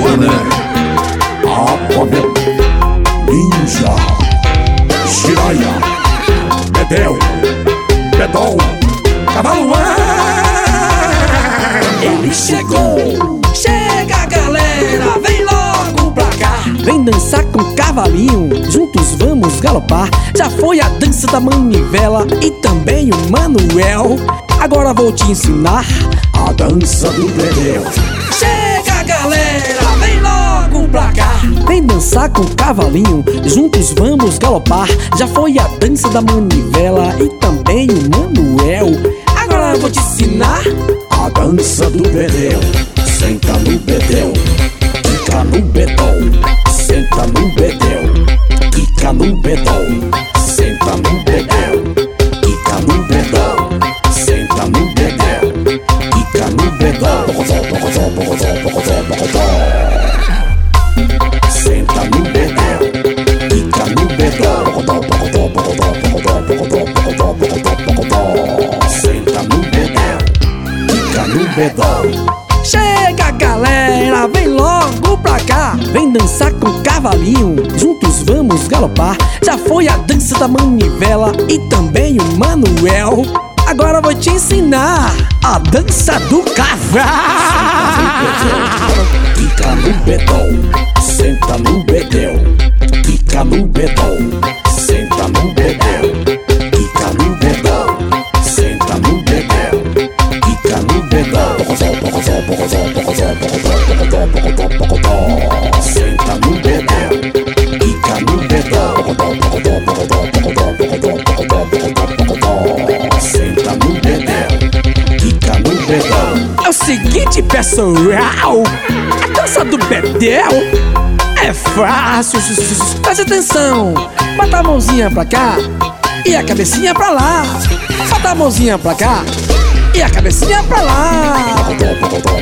mané. Aquaman, Ninja, Jiraya, Bedel, Bedol, Cavalo. Ele chegou, chega galera, vem logo pra cá. Vem dançar com o cavalinho, juntos vamos galopar. Já foi a dança da manivela e também o Manuel. Agora vou te ensinar a dança do bedel. Chega galera, vem logo pra cá. Vem dançar com o cavalinho, juntos vamos galopar. Já foi a dança da manivela e também o Manuel. Agora vou te ensinar a dança do bedel. Senta no bedel, fica no bedol. Senta no bedel, fica no bedol. Senta no bedel, fica no bedol. Senta no bedel, fica no bedol. Senta no bedel, fica no bedol. Senta no bedel, fica no bedol. Chega galera, vem logo pra cá. Vem dançar com o cavalinho, juntos vamos galopar. Já foi a dança da manivela e também o Manuel. Agora vou te ensinar a dança do cavalo. Fica no bedol, senta no bedel. Fica no bedol, senta no bedel. Fica no bedol, senta no bedel. Fica no bedol. Senta no bedel, fica no bedol. Senta no bedel, fica no bedol. É o seguinte, pessoal, a dança do bedel é fácil. Preste atenção. Bota a mãozinha pra cá e a cabecinha pra lá. Bota a mãozinha pra cá e a cabecinha pra lá.